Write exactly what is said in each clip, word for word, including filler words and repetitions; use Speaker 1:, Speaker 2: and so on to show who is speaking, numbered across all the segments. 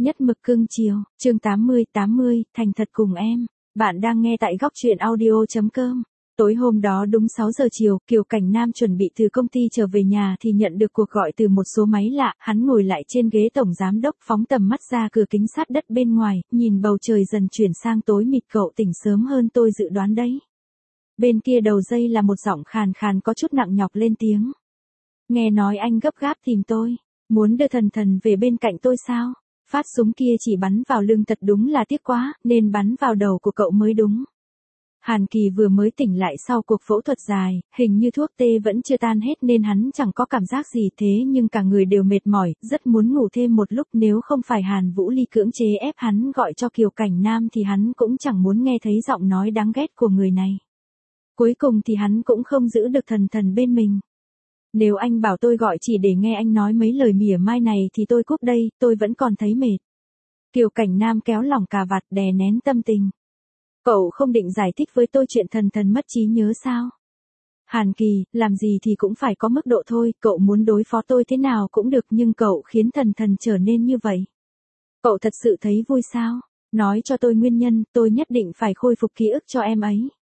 Speaker 1: Nhất mực cưng chiều, chương tám mươi tám mươi, thành thật cùng em. Bạn đang nghe tại góc truyện audio.com. Tối hôm đó đúng sáu giờ chiều, Kiều Cảnh Nam chuẩn bị từ công ty trở về nhà thì nhận được cuộc gọi từ một số máy lạ, hắn ngồi lại trên ghế tổng giám đốc phóng tầm mắt ra cửa kính sát đất bên ngoài, nhìn bầu trời dần chuyển sang tối mịt. Cậu tỉnh sớm hơn tôi dự đoán đấy. Bên kia đầu dây là một giọng khàn khàn có chút nặng nhọc lên tiếng. Nghe nói anh gấp gáp tìm tôi, muốn đưa Thần Thần về bên cạnh tôi sao? Phát súng kia chỉ bắn vào lưng thật đúng là tiếc quá, nên bắn vào đầu của cậu mới đúng. Hàn Kỳ vừa mới tỉnh lại sau cuộc phẫu thuật dài, hình như thuốc tê vẫn chưa tan hết nên hắn chẳng có cảm giác gì thế nhưng cả người đều mệt mỏi, rất muốn ngủ thêm một lúc nếu không phải Hàn Vũ Ly cưỡng chế ép hắn gọi cho Kiều Cảnh Nam thì hắn cũng chẳng muốn nghe thấy giọng nói đáng ghét của người này. Cuối cùng thì hắn cũng không giữ được Thần Thần bên mình. Nếu anh bảo tôi gọi chỉ để nghe anh nói mấy lời mỉa mai này thì tôi cúp đây, tôi vẫn còn thấy mệt. Kiều Cảnh Nam kéo lỏng cà vạt đè nén tâm tình. Cậu không định giải thích với tôi chuyện Thần Thần mất trí nhớ sao? Hàn Kỳ, làm gì thì cũng phải có mức độ thôi, cậu muốn đối phó tôi thế nào cũng được nhưng cậu khiến Thần Thần trở nên như vậy. Cậu thật sự thấy vui sao? Nói cho tôi nguyên nhân, tôi nhất định phải khôi phục ký ức cho em ấy.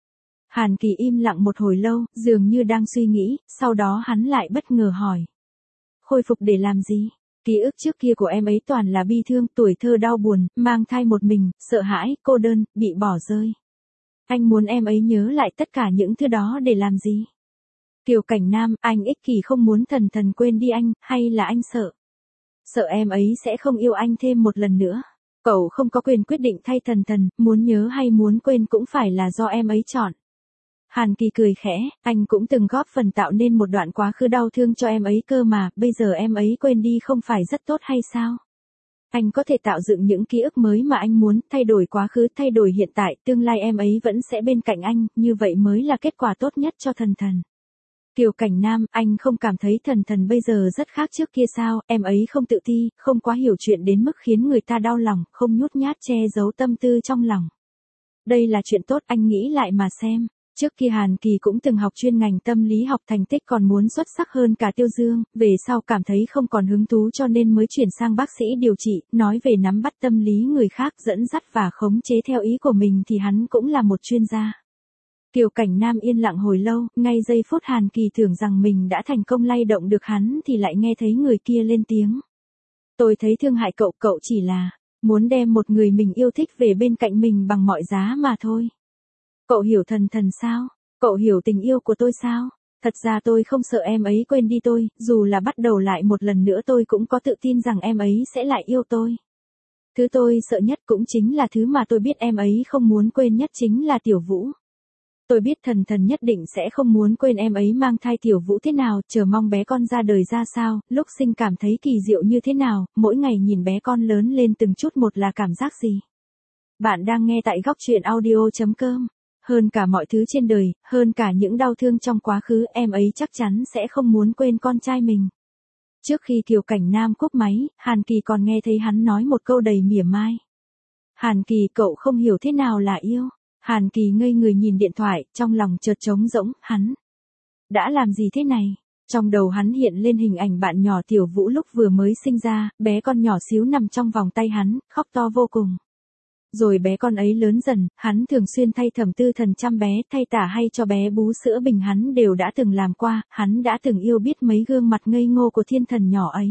Speaker 1: Hàn Kỳ im lặng một hồi lâu, dường như đang suy nghĩ, sau đó hắn lại bất ngờ hỏi. Khôi phục để làm gì? Ký ức trước kia của em ấy toàn là bi thương, tuổi thơ đau buồn, mang thai một mình, sợ hãi, cô đơn, bị bỏ rơi. Anh muốn em ấy nhớ lại tất cả những thứ đó để làm gì? Kiều Cảnh Nam, anh ích kỷ không muốn Thần Thần quên đi anh, hay là anh sợ? Sợ em ấy sẽ không yêu anh thêm một lần nữa. Cậu không có quyền quyết định thay Thần Thần, muốn nhớ hay muốn quên cũng phải là do em ấy chọn. Hàn Kỳ cười khẽ, anh cũng từng góp phần tạo nên một đoạn quá khứ đau thương cho em ấy cơ mà, bây giờ em ấy quên đi không phải rất tốt hay sao? Anh có thể tạo dựng những ký ức mới mà anh muốn, thay đổi quá khứ, thay đổi hiện tại, tương lai em ấy vẫn sẽ bên cạnh anh, như vậy mới là kết quả tốt nhất cho Thần Thần. Kiều Cảnh Nam, anh không cảm thấy Thần Thần bây giờ rất khác trước kia sao, em ấy không tự ti, không quá hiểu chuyện đến mức khiến người ta đau lòng, không nhút nhát che giấu tâm tư trong lòng. Đây là chuyện tốt, anh nghĩ lại mà xem. Trước kia Hàn Kỳ cũng từng học chuyên ngành tâm lý học, thành tích còn muốn xuất sắc hơn cả Tiêu Dương, về sau cảm thấy không còn hứng thú cho nên mới chuyển sang bác sĩ điều trị, nói về nắm bắt tâm lý người khác, dẫn dắt và khống chế theo ý của mình thì hắn cũng là một chuyên gia. Kiều Cảnh Nam yên lặng hồi lâu, ngay giây phút Hàn Kỳ tưởng rằng mình đã thành công lay động được hắn thì lại nghe thấy người kia lên tiếng. Tôi thấy thương hại cậu, cậu chỉ là muốn đem một người mình yêu thích về bên cạnh mình bằng mọi giá mà thôi. Cậu hiểu Thần Thần sao? Cậu hiểu tình yêu của tôi sao? Thật ra tôi không sợ em ấy quên đi tôi, dù là bắt đầu lại một lần nữa tôi cũng có tự tin rằng em ấy sẽ lại yêu tôi. Thứ tôi sợ nhất cũng chính là thứ mà tôi biết em ấy không muốn quên nhất chính là Tiểu Vũ. Tôi biết Thần Thần nhất định sẽ không muốn quên em ấy mang thai Tiểu Vũ thế nào, chờ mong bé con ra đời ra sao, lúc sinh cảm thấy kỳ diệu như thế nào, mỗi ngày nhìn bé con lớn lên từng chút một là cảm giác gì. Bạn đang nghe tại góc truyện audio.com. Hơn cả mọi thứ trên đời, hơn cả những đau thương trong quá khứ, em ấy chắc chắn sẽ không muốn quên con trai mình. Trước khi Kiều Cảnh Nam cúp máy, Hàn Kỳ còn nghe thấy hắn nói một câu đầy mỉa mai. Hàn Kỳ, cậu không hiểu thế nào là yêu. Hàn Kỳ ngây người nhìn điện thoại, trong lòng chợt trống rỗng, hắn đã làm gì thế này? Trong đầu hắn hiện lên hình ảnh bạn nhỏ Tiểu Vũ lúc vừa mới sinh ra, bé con nhỏ xíu nằm trong vòng tay hắn, khóc to vô cùng. Rồi bé con ấy lớn dần, hắn thường xuyên thay Thẩm Tư Thần chăm bé, thay tả hay cho bé bú sữa bình hắn đều đã từng làm qua, hắn đã từng yêu biết mấy gương mặt ngây ngô của thiên thần nhỏ ấy.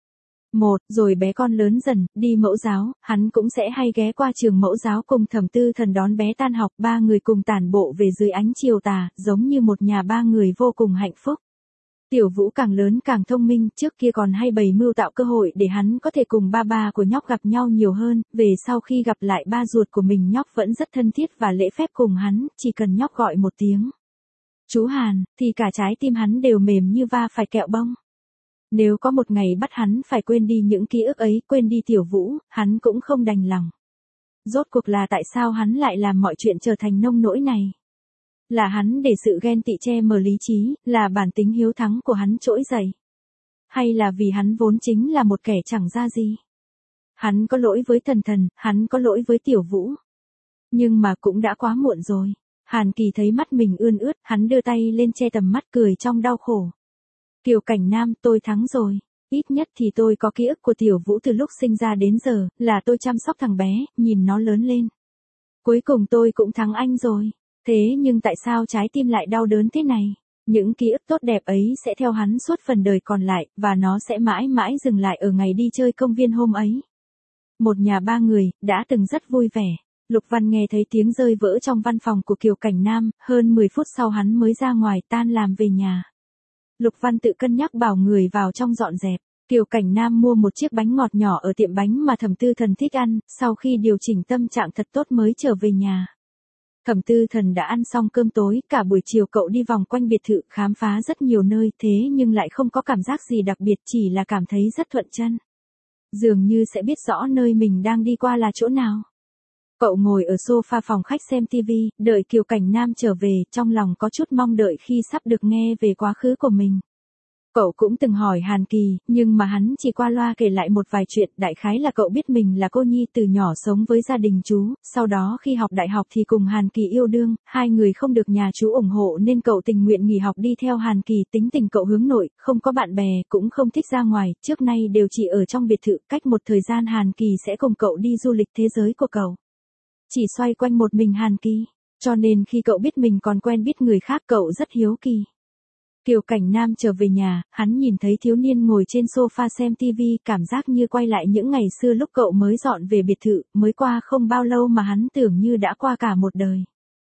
Speaker 1: Một, rồi bé con lớn dần, đi mẫu giáo, hắn cũng sẽ hay ghé qua trường mẫu giáo cùng Thẩm Tư Thần đón bé tan học, ba người cùng tản bộ về dưới ánh chiều tà, giống như một nhà ba người vô cùng hạnh phúc. Tiểu Vũ càng lớn càng thông minh, trước kia còn hay bày mưu tạo cơ hội để hắn có thể cùng ba ba của nhóc gặp nhau nhiều hơn, về sau khi gặp lại ba ruột của mình nhóc vẫn rất thân thiết và lễ phép cùng hắn, chỉ cần nhóc gọi một tiếng chú Hàn, thì cả trái tim hắn đều mềm như va phải kẹo bông. Nếu có một ngày bắt hắn phải quên đi những ký ức ấy, quên đi Tiểu Vũ, hắn cũng không đành lòng. Rốt cuộc là tại sao hắn lại làm mọi chuyện trở thành nông nỗi này? Là hắn để sự ghen tị che mờ lý trí, là bản tính hiếu thắng của hắn trỗi dậy. Hay là vì hắn vốn chính là một kẻ chẳng ra gì? Hắn có lỗi với Thần Thần, hắn có lỗi với Tiểu Vũ. Nhưng mà cũng đã quá muộn rồi. Hàn Kỳ thấy mắt mình ươn ướt, hắn đưa tay lên che tầm mắt cười trong đau khổ. Kiều Cảnh Nam, tôi thắng rồi. Ít nhất thì tôi có ký ức của Tiểu Vũ từ lúc sinh ra đến giờ, là tôi chăm sóc thằng bé, nhìn nó lớn lên. Cuối cùng tôi cũng thắng anh rồi. Thế nhưng tại sao trái tim lại đau đớn thế này? Những ký ức tốt đẹp ấy sẽ theo hắn suốt phần đời còn lại, và nó sẽ mãi mãi dừng lại ở ngày đi chơi công viên hôm ấy. Một nhà ba người, đã từng rất vui vẻ. Lục Văn nghe thấy tiếng rơi vỡ trong văn phòng của Kiều Cảnh Nam, hơn mười phút sau hắn mới ra ngoài tan làm về nhà. Lục Văn tự cân nhắc bảo người vào trong dọn dẹp. Kiều Cảnh Nam mua một chiếc bánh ngọt nhỏ ở tiệm bánh mà Thẩm Tư Thần thích ăn, sau khi điều chỉnh tâm trạng thật tốt mới trở về nhà. Thẩm Tư Thần đã ăn xong cơm tối, cả buổi chiều cậu đi vòng quanh biệt thự khám phá rất nhiều nơi thế nhưng lại không có cảm giác gì đặc biệt, chỉ là cảm thấy rất thuận chân. Dường như sẽ biết rõ nơi mình đang đi qua là chỗ nào. Cậu ngồi ở sofa phòng khách xem tivi, đợi Kiều Cảnh Nam trở về, trong lòng có chút mong đợi khi sắp được nghe về quá khứ của mình. Cậu cũng từng hỏi Hàn Kỳ, nhưng mà hắn chỉ qua loa kể lại một vài chuyện, đại khái là cậu biết mình là cô nhi từ nhỏ sống với gia đình chú, sau đó khi học đại học thì cùng Hàn Kỳ yêu đương, hai người không được nhà chú ủng hộ nên cậu tình nguyện nghỉ học đi theo Hàn Kỳ, tính tình cậu hướng nội, không có bạn bè, cũng không thích ra ngoài, trước nay đều chỉ ở trong biệt thự, cách một thời gian Hàn Kỳ sẽ cùng cậu đi du lịch thế giới của cậu. Chỉ xoay quanh một mình Hàn Kỳ, cho nên khi cậu biết mình còn quen biết người khác cậu rất hiếu kỳ. Kiều Cảnh Nam trở về nhà, hắn nhìn thấy thiếu niên ngồi trên sofa xem tivi, cảm giác như quay lại những ngày xưa lúc cậu mới dọn về biệt thự, mới qua không bao lâu mà hắn tưởng như đã qua cả một đời.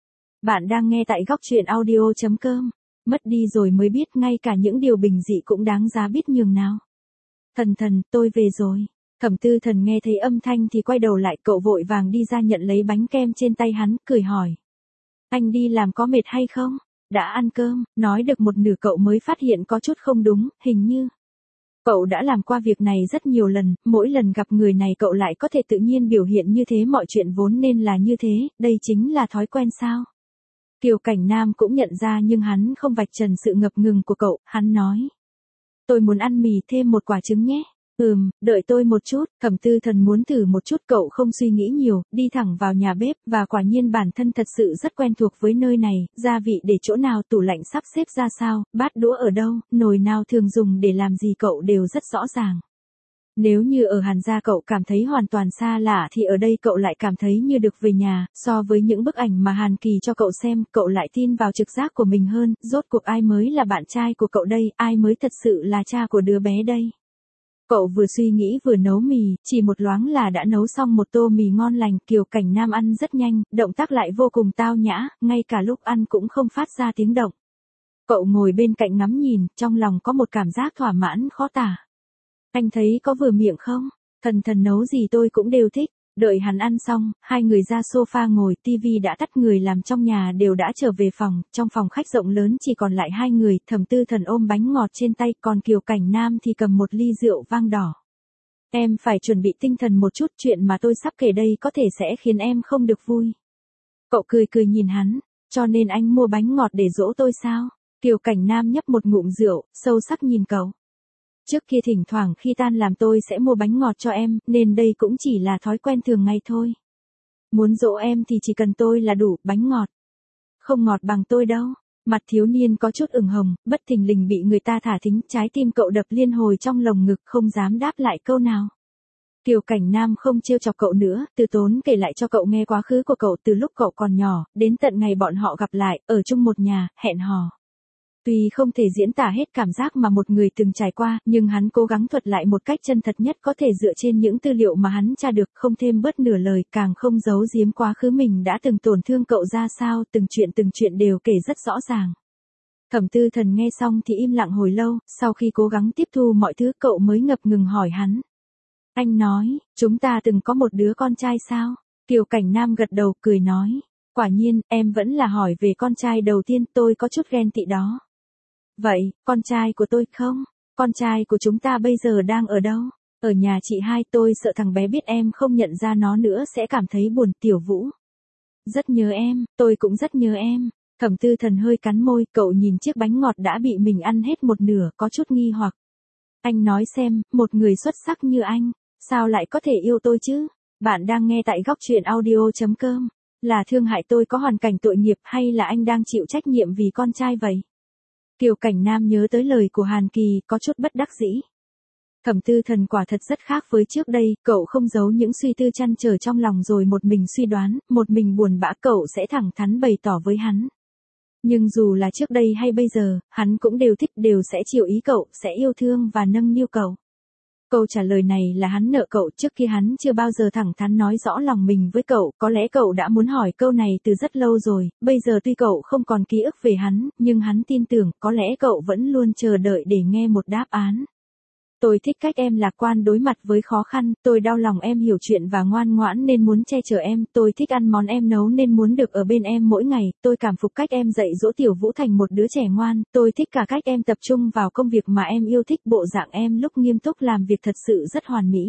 Speaker 1: Bạn đang nghe tại góc truyện audio chấm com, mất đi rồi mới biết ngay cả những điều bình dị cũng đáng giá biết nhường nào. Thần thần, tôi về rồi. Thẩm Tư Thần nghe thấy âm thanh thì quay đầu lại, cậu vội vàng đi ra nhận lấy bánh kem trên tay hắn, cười hỏi. Anh đi làm có mệt hay không? Đã ăn cơm, nói được một nửa cậu mới phát hiện có chút không đúng, hình như. Cậu đã làm qua việc này rất nhiều lần, mỗi lần gặp người này cậu lại có thể tự nhiên biểu hiện như thế, mọi chuyện vốn nên là như thế, đây chính là thói quen sao? Kiều Cảnh Nam cũng nhận ra nhưng hắn không vạch trần sự ngập ngừng của cậu, hắn nói. Tôi muốn ăn mì thêm một quả trứng nhé. Ừm, đợi tôi một chút, Thẩm Tư Thần muốn thử một chút, cậu không suy nghĩ nhiều, đi thẳng vào nhà bếp, và quả nhiên bản thân thật sự rất quen thuộc với nơi này, gia vị để chỗ nào, tủ lạnh sắp xếp ra sao, bát đũa ở đâu, nồi nào thường dùng để làm gì cậu đều rất rõ ràng. Nếu như ở Hàn gia cậu cảm thấy hoàn toàn xa lạ thì ở đây cậu lại cảm thấy như được về nhà, so với những bức ảnh mà Hàn Kỳ cho cậu xem, cậu lại tin vào trực giác của mình hơn, rốt cuộc ai mới là bạn trai của cậu đây, ai mới thật sự là cha của đứa bé đây. Cậu vừa suy nghĩ vừa nấu mì, chỉ một loáng là đã nấu xong một tô mì ngon lành, Kiều Cảnh Nam ăn rất nhanh, động tác lại vô cùng tao nhã, ngay cả lúc ăn cũng không phát ra tiếng động. Cậu ngồi bên cạnh ngắm nhìn, trong lòng có một cảm giác thỏa mãn khó tả. Anh thấy có vừa miệng không? Thần thần nấu gì tôi cũng đều thích. Đợi hắn ăn xong, hai người ra sofa ngồi, tivi đã tắt, người làm trong nhà đều đã trở về phòng, trong phòng khách rộng lớn chỉ còn lại hai người, Thẩm Tư Thần ôm bánh ngọt trên tay, còn Kiều Cảnh Nam thì cầm một ly rượu vang đỏ. Em phải chuẩn bị tinh thần một chút, chuyện mà tôi sắp kể đây có thể sẽ khiến em không được vui. Cậu cười cười nhìn hắn, cho nên anh mua bánh ngọt để dỗ tôi sao? Kiều Cảnh Nam nhấp một ngụm rượu, sâu sắc nhìn cậu. Trước kia thỉnh thoảng khi tan làm tôi sẽ mua bánh ngọt cho em, nên đây cũng chỉ là thói quen thường ngày thôi. Muốn dỗ em thì chỉ cần tôi là đủ, bánh ngọt. Không ngọt bằng tôi đâu. Mặt thiếu niên có chút ửng hồng, bất thình lình bị người ta thả thính, trái tim cậu đập liên hồi trong lồng ngực, không dám đáp lại câu nào. Kiều Cảnh Nam không trêu chọc cậu nữa, từ tốn kể lại cho cậu nghe quá khứ của cậu từ lúc cậu còn nhỏ, đến tận ngày bọn họ gặp lại, ở chung một nhà, hẹn hò. Tuy không thể diễn tả hết cảm giác mà một người từng trải qua, nhưng hắn cố gắng thuật lại một cách chân thật nhất có thể dựa trên những tư liệu mà hắn tra được, không thêm bớt nửa lời, càng không giấu giếm quá khứ mình đã từng tổn thương cậu ra sao, từng chuyện từng chuyện đều kể rất rõ ràng. Thẩm Tư Thần nghe xong thì im lặng hồi lâu, sau khi cố gắng tiếp thu mọi thứ cậu mới ngập ngừng hỏi hắn. Anh nói, chúng ta từng có một đứa con trai sao? Kiều Cảnh Nam gật đầu cười nói, quả nhiên, em vẫn là hỏi về con trai đầu tiên, tôi có chút ghen tị đó. Vậy, con trai của tôi không? Con trai của chúng ta bây giờ đang ở đâu? Ở nhà chị hai, tôi sợ thằng bé biết em không nhận ra nó nữa sẽ cảm thấy buồn. Tiểu Vũ. Rất nhớ em, tôi cũng rất nhớ em. Thẩm Tư Thần hơi cắn môi, cậu nhìn chiếc bánh ngọt đã bị mình ăn hết một nửa, có chút nghi hoặc. Anh nói xem, một người xuất sắc như anh, sao lại có thể yêu tôi chứ? Bạn đang nghe tại góc truyện audio chấm com. Là thương hại tôi có hoàn cảnh tội nghiệp hay là anh đang chịu trách nhiệm vì con trai vậy? Kiều Cảnh Nam nhớ tới lời của Hàn Kỳ, có chút bất đắc dĩ. Thẩm Tư Thần quả thật rất khác với trước đây, cậu không giấu những suy tư trăn trở trong lòng rồi một mình suy đoán, một mình buồn bã, cậu sẽ thẳng thắn bày tỏ với hắn. Nhưng dù là trước đây hay bây giờ, hắn cũng đều thích, đều sẽ chiều ý cậu, sẽ yêu thương và nâng niu cậu. Câu trả lời này là hắn nợ cậu, trước kia hắn chưa bao giờ thẳng thắn nói rõ lòng mình với cậu, có lẽ cậu đã muốn hỏi câu này từ rất lâu rồi, bây giờ tuy cậu không còn ký ức về hắn, nhưng hắn tin tưởng, có lẽ cậu vẫn luôn chờ đợi để nghe một đáp án. Tôi thích cách em lạc quan đối mặt với khó khăn, tôi đau lòng em hiểu chuyện và ngoan ngoãn nên muốn che chở em, tôi thích ăn món em nấu nên muốn được ở bên em mỗi ngày, tôi cảm phục cách em dạy dỗ Tiểu Vũ thành một đứa trẻ ngoan, tôi thích cả cách em tập trung vào công việc mà em yêu thích, bộ dạng em lúc nghiêm túc làm việc thật sự rất hoàn mỹ.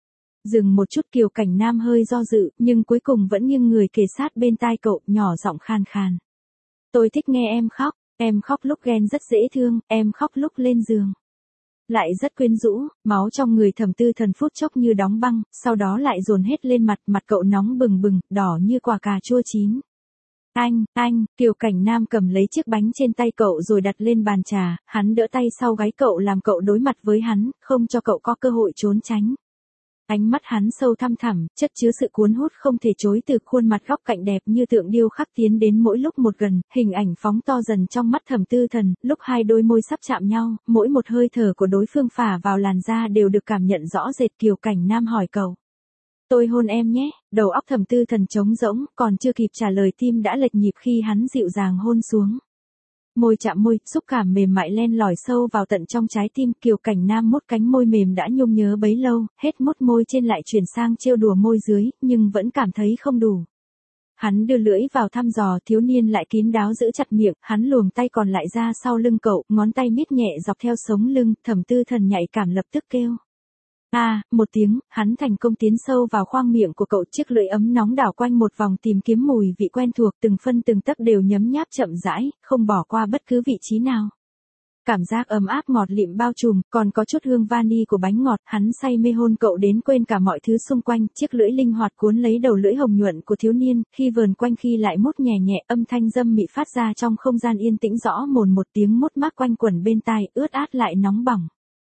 Speaker 1: Dừng một chút, Kiều Cảnh Nam hơi do dự, nhưng cuối cùng vẫn nghiêng người kề sát bên tai cậu, nhỏ giọng khan khan. Tôi thích nghe em khóc, em khóc lúc ghen rất dễ thương, em khóc lúc lên giường lại rất quyến rũ, máu trong người Thẩm Tư Thần phút chốc như đóng băng, sau đó lại dồn hết lên mặt, mặt cậu nóng bừng bừng, đỏ như quả cà chua chín. Anh, anh, Kiều Cảnh Nam cầm lấy chiếc bánh trên tay cậu rồi đặt lên bàn trà, hắn đỡ tay sau gáy cậu làm cậu đối mặt với hắn, không cho cậu có cơ hội trốn tránh. Ánh mắt hắn sâu thăm thẳm, chất chứa sự cuốn hút không thể chối từ, khuôn mặt góc cạnh đẹp như tượng điêu khắc tiến đến mỗi lúc một gần, hình ảnh phóng to dần trong mắt Thẩm Tư Thần, lúc hai đôi môi sắp chạm nhau, mỗi một hơi thở của đối phương phả vào làn da đều được cảm nhận rõ rệt. Kiều Cảnh Nam hỏi cậu. Tôi hôn em nhé, đầu óc Thẩm Tư Thần trống rỗng, còn chưa kịp trả lời tim đã lệch nhịp khi hắn dịu dàng hôn xuống. Môi chạm môi, xúc cảm mềm mại len lỏi sâu vào tận trong trái tim. Kiều Cảnh Nam mút cánh môi mềm đã nhung nhớ bấy lâu, hết mút môi trên lại chuyển sang trêu đùa môi dưới, nhưng vẫn cảm thấy không đủ. Hắn đưa lưỡi vào thăm dò, thiếu niên lại kín đáo giữ chặt miệng, hắn luồng tay còn lại ra sau lưng cậu, ngón tay miết nhẹ dọc theo sống lưng, Thẩm Tư Thần nhạy cảm lập tức kêu. A, à, một tiếng, hắn thành công tiến sâu vào khoang miệng của cậu, chiếc lưỡi ấm nóng đảo quanh một vòng tìm kiếm mùi vị quen thuộc, từng phân từng tấc đều nhấm nháp chậm rãi, không bỏ qua bất cứ vị trí nào. Cảm giác ấm áp ngọt lịm bao trùm, còn có chút hương vani của bánh ngọt, hắn say mê hôn cậu đến quên cả mọi thứ xung quanh, chiếc lưỡi linh hoạt cuốn lấy đầu lưỡi hồng nhuận của thiếu niên, khi vờn quanh khi lại mút nhẹ nhẹ, âm thanh dâm mị phát ra trong không gian yên tĩnh rõ mồn một, tiếng mút mát quanh quẩn bên tai, ướt át lại nóng bỏng.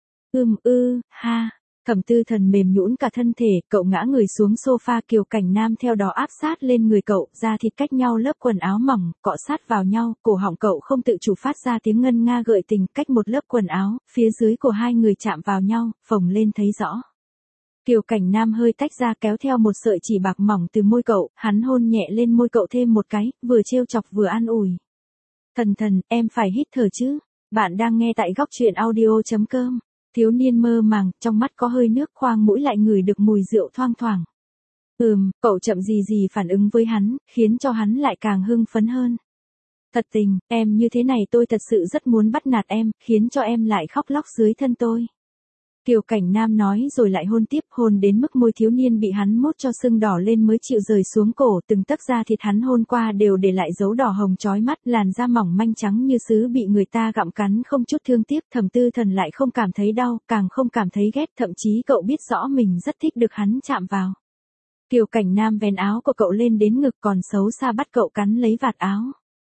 Speaker 1: Ưm ư, ha. Thẩm Tư Thần mềm nhũn cả thân thể, cậu ngã người xuống sofa, Kiều Cảnh Nam theo đó áp sát lên người cậu, da thịt cách nhau lớp quần áo mỏng, cọ sát vào nhau, cổ họng cậu không tự chủ phát ra tiếng ngân nga gợi tình, cách một lớp quần áo, phía dưới của hai người chạm vào nhau, phồng lên thấy rõ. Kiều Cảnh Nam hơi tách ra kéo theo một sợi chỉ bạc mỏng từ môi cậu, hắn hôn nhẹ lên môi cậu thêm một cái, vừa trêu chọc vừa an ủi. Thần thần, em phải hít thở chứ. Bạn đang nghe tại góc truyện audio chấm com. Thiếu niên mơ màng, trong mắt có hơi nước, khoang mũi lại ngửi được mùi rượu thoang thoảng. Ừm, cậu chậm gì gì phản ứng với hắn, khiến cho hắn lại càng hưng phấn hơn. Thật tình, em như thế này tôi thật sự rất muốn bắt nạt em, khiến cho em lại khóc lóc dưới thân tôi. Kiều Cảnh Nam nói rồi lại hôn tiếp, hôn đến mức môi thiếu niên bị hắn mốt cho sưng đỏ lên mới chịu rời xuống cổ, từng tấc da thịt hắn hôn qua đều để lại dấu đỏ hồng chói mắt, làn da mỏng manh trắng như sứ bị người ta gặm cắn không chút thương tiếc. Thẩm Tư Thần lại không cảm thấy đau, càng không cảm thấy ghét, thậm chí cậu biết rõ mình rất thích được hắn chạm vào. Kiều Cảnh Nam vén áo của cậu lên đến ngực, còn xấu xa bắt cậu cắn lấy vạt áo.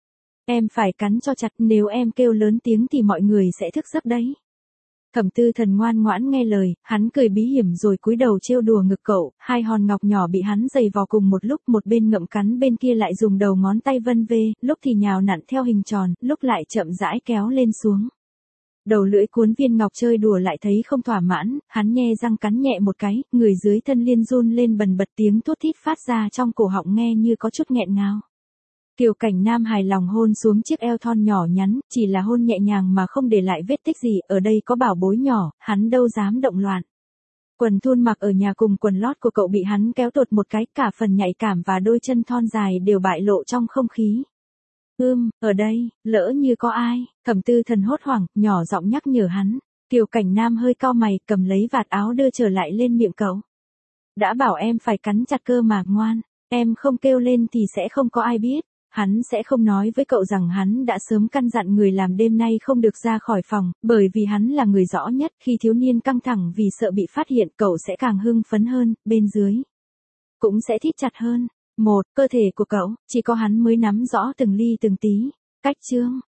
Speaker 1: Em phải cắn cho chặt, nếu em kêu lớn tiếng thì mọi người sẽ thức giấc đấy. Thẩm Tư Thần ngoan ngoãn nghe lời, hắn cười bí hiểm rồi cúi đầu trêu đùa ngực cậu, hai hòn ngọc nhỏ bị hắn giày vò cùng một lúc, một bên ngậm cắn bên kia lại dùng đầu ngón tay vân vê, lúc thì nhào nặn theo hình tròn, lúc lại chậm rãi kéo lên xuống. Đầu lưỡi cuốn viên ngọc chơi đùa lại thấy không thỏa mãn, hắn nhe răng cắn nhẹ một cái, người dưới thân liên run lên bần bật, tiếng thút thít phát ra trong cổ họng nghe như có chút nghẹn ngào. Kiều Cảnh Nam hài lòng hôn xuống chiếc eo thon nhỏ nhắn, chỉ là hôn nhẹ nhàng mà không để lại vết tích gì, ở đây có bảo bối nhỏ, hắn đâu dám động loạn. Quần thun mặc ở nhà cùng quần lót của cậu bị hắn kéo tụt một cái, cả phần nhạy cảm và đôi chân thon dài đều bại lộ trong không khí. Ưm, ở đây, lỡ như có ai, Thẩm Tư Thần hốt hoảng, nhỏ giọng nhắc nhở hắn. Kiều Cảnh Nam hơi cau mày, cầm lấy vạt áo đưa trở lại lên miệng cậu. Đã bảo em phải cắn chặt cơ mà, ngoan, em không kêu lên thì sẽ không có ai biết. Hắn sẽ không nói với cậu rằng hắn đã sớm căn dặn người làm đêm nay không được ra khỏi phòng, bởi vì hắn là người rõ nhất, khi thiếu niên căng thẳng vì sợ bị phát hiện, cậu sẽ càng hưng phấn hơn, bên dưới cũng sẽ thít chặt hơn. Một, cơ thể của cậu, chỉ có hắn mới nắm rõ từng ly từng tí. Cách chương